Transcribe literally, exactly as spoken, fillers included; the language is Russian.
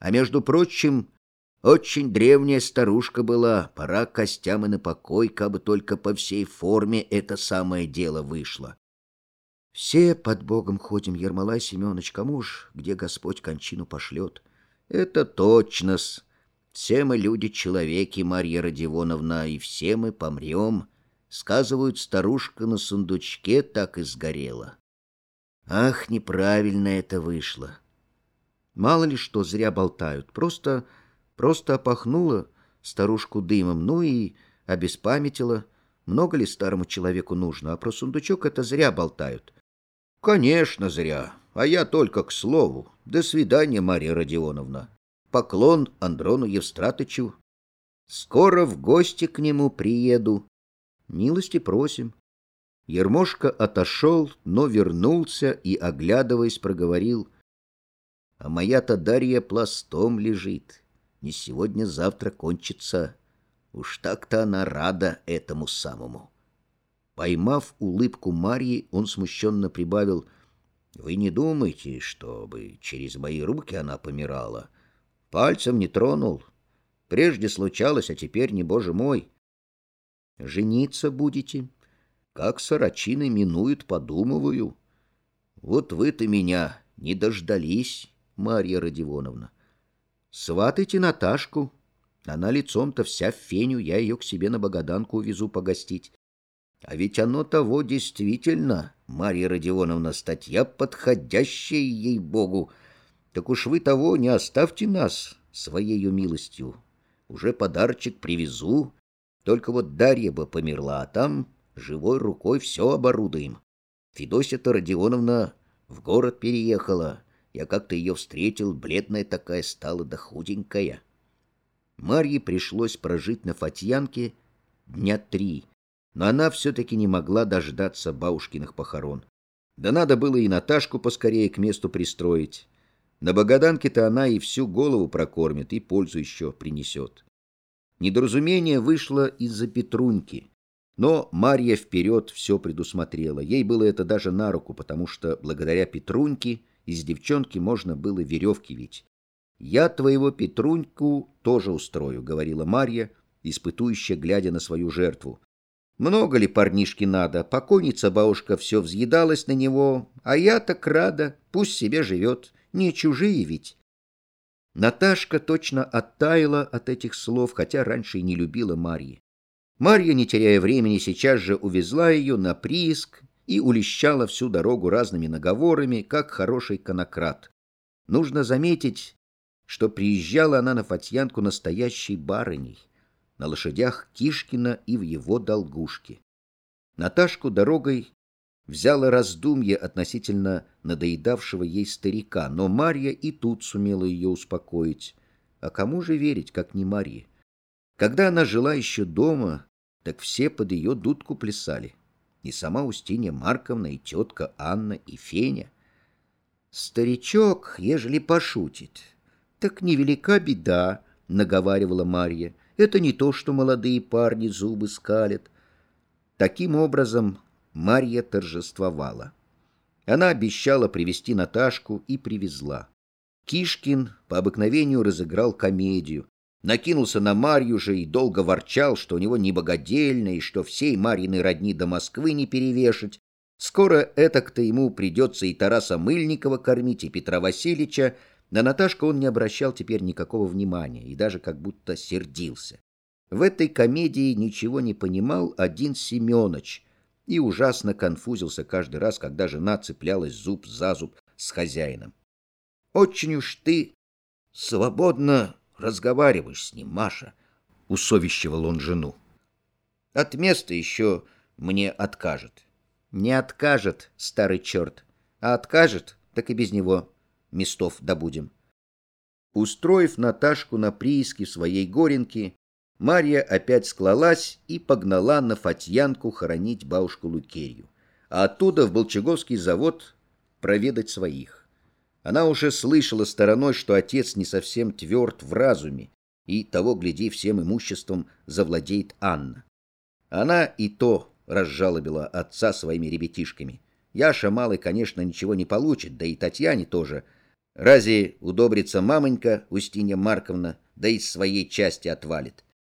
А между прочим, очень древняя старушка была, пора костям и на покой, кабы только по всей форме это самое дело вышло. Все под Богом ходим, Ермолай Семенович, кому ж, где Господь кончину пошлет? Это точно-с. Все мы люди-человеки, Марья Родионовна, и все мы помрем. Сказывают, старушка на сундучке так и сгорела. Ах, неправильно это вышло. Мало ли что зря болтают, просто, просто опахнула старушку дымом, ну и обеспамятила. Много ли старому человеку нужно, а про сундучок это зря болтают. Конечно, зря, а я только к слову. До свидания, Марья Родионовна. Поклон Андрону Евстратычу. Скоро в гости к нему приеду. Милости просим. Ермошка отошел, но вернулся и, оглядываясь, проговорил: а моя-то Дарья пластом лежит. Не сегодня-завтра кончится. Уж так-то она рада этому самому. Поймав улыбку Марьи, он смущенно прибавил: вы не думайте, чтобы через мои руки она помирала. Пальцем не тронул. Прежде случалось, а теперь не, боже мой. Жениться будете? Как сорочины минуют, подумываю. Вот вы-то меня не дождались, Марья Родионовна. Сватайте Наташку. Она лицом-то вся в феню, я ее к себе на Богаданку увезу погостить. А ведь оно того действительно, Марья Родионовна, статья подходящая, ей-богу. Так уж вы того не оставьте нас своею милостью. Уже подарочек привезу. Только вот Дарья бы померла, а там живой рукой все оборудуем. Федосья-то Родионовна в город переехала. Я как-то ее встретил, бледная такая стала, да худенькая. Марье пришлось прожить на Фатьянке дня три, но она все-таки не могла дождаться бабушкиных похорон. Да надо было и Наташку поскорее к месту пристроить. На Богаданке-то она и всю голову прокормит, и пользу еще принесет. Недоразумение вышло из-за Петруньки, но Марья вперед все предусмотрела. Ей было это даже на руку, потому что благодаря Петруньке из девчонки можно было веревки вить. «Я твоего Петруньку тоже устрою», — говорила Марья, испытующе глядя на свою жертву. «Много ли парнишки надо? Покойница бабушка все взъедалась на него, а я так рада, пусть себе живет, не чужие ведь». Наташка точно оттаяла от этих слов, хотя раньше и не любила Марьи. Марья, не теряя времени, сейчас же увезла ее на прииск и улещала всю дорогу разными наговорами, как хороший конократ. Нужно заметить, что приезжала она на Фатьянку настоящей барыней, на лошадях Кишкина и в его долгушке. Наташку дорогой взяла раздумье относительно надоедавшего ей старика, но Марья и тут сумела ее успокоить. А кому же верить, как не Марье? Когда она жила еще дома, так все под ее дудку плясали. И сама Устинья Марковна, и тетка Анна, и Феня. «Старичок, ежели пошутит, так невелика беда», — наговаривала Марья. «Это не то, что молодые парни зубы скалят». Таким образом, Марья торжествовала. Она обещала привезти Наташку и привезла. Кишкин по обыкновению разыграл комедию. Накинулся на Марью же и долго ворчал, что у него не богадельня и что всей Марьиной родни до Москвы не перевешать. Скоро этак-то ему придется и Тараса Мыльникова кормить, и Петра Васильевича. На Наташку он не обращал теперь никакого внимания и даже как будто сердился. В этой комедии ничего не понимал один Семеныч и ужасно конфузился каждый раз, когда жена цеплялась зуб за зуб с хозяином. «Очень уж ты свободно разговариваешь с ним, Маша», — усовещивал он жену. «От места еще мне откажет». «Не откажет, старый черт, а откажет, так и без него местов добудем». Устроив Наташку на прииске своей горенки, Марья опять склалась и погнала на Фатьянку хоронить бабушку Лукерью, а оттуда в Болчаговский завод проведать своих. Она уже слышала стороной, что отец не совсем тверд в разуме, и того, гляди, всем имуществом завладеет Анна. Она и то разжалобила отца своими ребятишками. Яша малый, конечно, ничего не получит, да и Татьяне тоже. Разве удобрится мамонька Устинья Марковна, да из своей части отвалит?